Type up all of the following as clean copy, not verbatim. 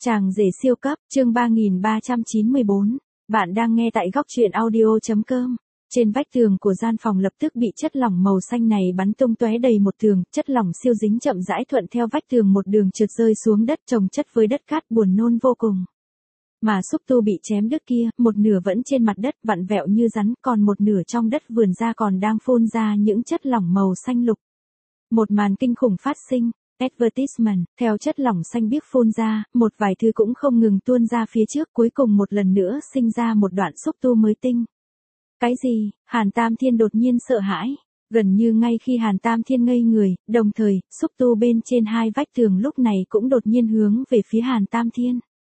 Chàng rể siêu cấp, chương 3394. Bạn đang nghe tại góc truyện audio.com. Trên vách tường của gian phòng lập tức bị chất lỏng màu xanh này bắn tung tóe đầy một tường, chất lỏng siêu dính chậm rãi thuận theo vách tường một đường trượt rơi xuống đất chồng chất với đất cát buồn nôn vô cùng. Mà xúc tu bị chém đứt kia, một nửa vẫn trên mặt đất vặn vẹo như rắn, còn một nửa trong đất vườn ra còn đang phun ra những chất lỏng màu xanh lục. Một màn kinh khủng phát sinh. Advertisement, theo chất lỏng xanh biếc phun ra, một vài thứ cũng không ngừng tuôn ra phía trước, cuối cùng một lần nữa sinh ra một đoạn xúc tu mới tinh. Cái gì? Hàn Tam Thiên đột nhiên sợ hãi. Gần như ngay khi Hàn Tam Thiên ngây người, đồng thời, xúc tu bên trên hai vách tường lúc này cũng đột nhiên hướng về phía Hàn Tam Thiên.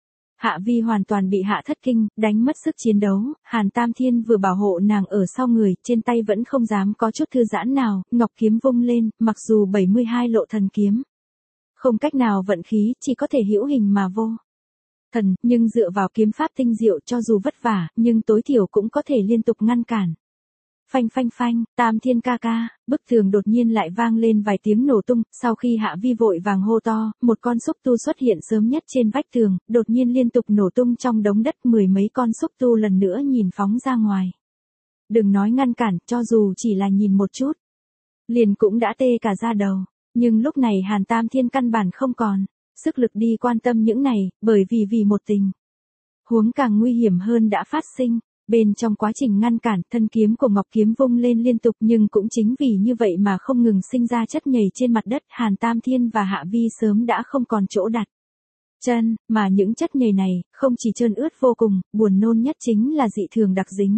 Hạ Vi hoàn toàn bị hạ thất kinh, đánh mất sức chiến đấu, Hàn Tam Thiên vừa bảo hộ nàng ở sau người, trên tay vẫn không dám có chút thư giãn nào, ngọc kiếm vung lên, mặc dù 72 lộ thần kiếm. Không cách nào vận khí, chỉ có thể hữu hình mà vô thần, nhưng dựa vào kiếm pháp tinh diệu cho dù vất vả, nhưng tối thiểu cũng có thể liên tục ngăn cản. Phanh phanh phanh, Tam Thiên ca ca, bức tường đột nhiên lại vang lên vài tiếng nổ tung, sau khi Hạ Vi vội vàng hô to, một con xúc tu xuất hiện sớm nhất trên vách tường, đột nhiên liên tục nổ tung trong đống đất, mười mấy con xúc tu lần nữa nhìn phóng ra ngoài. Đừng nói ngăn cản, cho dù chỉ là nhìn một chút, liền cũng đã tê cả da đầu, nhưng lúc này Hàn Tam Thiên căn bản không còn sức lực đi quan tâm những này, bởi vì một tình huống càng nguy hiểm hơn đã phát sinh. Bên trong quá trình ngăn cản, thân kiếm của Ngọc Kiếm vung lên liên tục, nhưng cũng chính vì như vậy mà không ngừng sinh ra chất nhầy trên mặt đất, Hàn Tam Thiên và Hạ Vi sớm đã không còn chỗ đặt chân, mà những chất nhầy này, không chỉ trơn ướt vô cùng, buồn nôn nhất chính là dị thường đặc dính.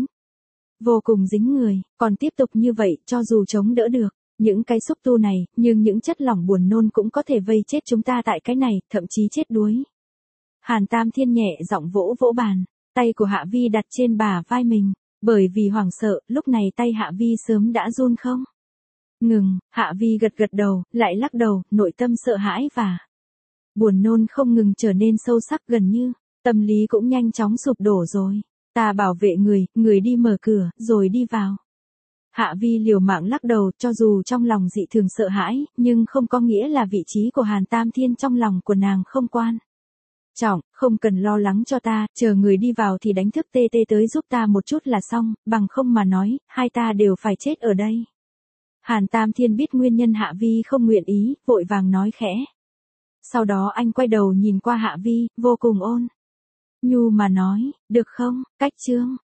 Vô cùng dính người, còn tiếp tục như vậy, cho dù chống đỡ được những cái xúc tu này, nhưng những chất lỏng buồn nôn cũng có thể vây chết chúng ta tại cái này, thậm chí chết đuối. Hàn Tam Thiên nhẹ giọng vỗ vỗ bàn. Tay của Hạ Vi đặt trên bả vai mình, bởi vì hoảng sợ, lúc này tay Hạ Vi sớm đã run không ngừng. Hạ Vi gật gật đầu, lại lắc đầu, nội tâm sợ hãi và buồn nôn không ngừng trở nên sâu sắc, gần như tâm lý cũng nhanh chóng sụp đổ rồi. Ta bảo vệ người đi mở cửa, rồi đi vào. Hạ Vi liều mạng lắc đầu, cho dù trong lòng dị thường sợ hãi, nhưng không có nghĩa là vị trí của Hàn Tam Thiên trong lòng của nàng không quan trọng, không cần lo lắng cho ta, chờ người đi vào thì đánh thức tê tới giúp ta một chút là xong, bằng không mà nói, hai ta đều phải chết ở đây. Hàn Tam Thiên biết nguyên nhân Hạ Vi không nguyện ý, vội vàng nói khẽ. Sau đó anh quay đầu nhìn qua Hạ Vi, vô cùng ôn nhu mà nói, được không, cách chương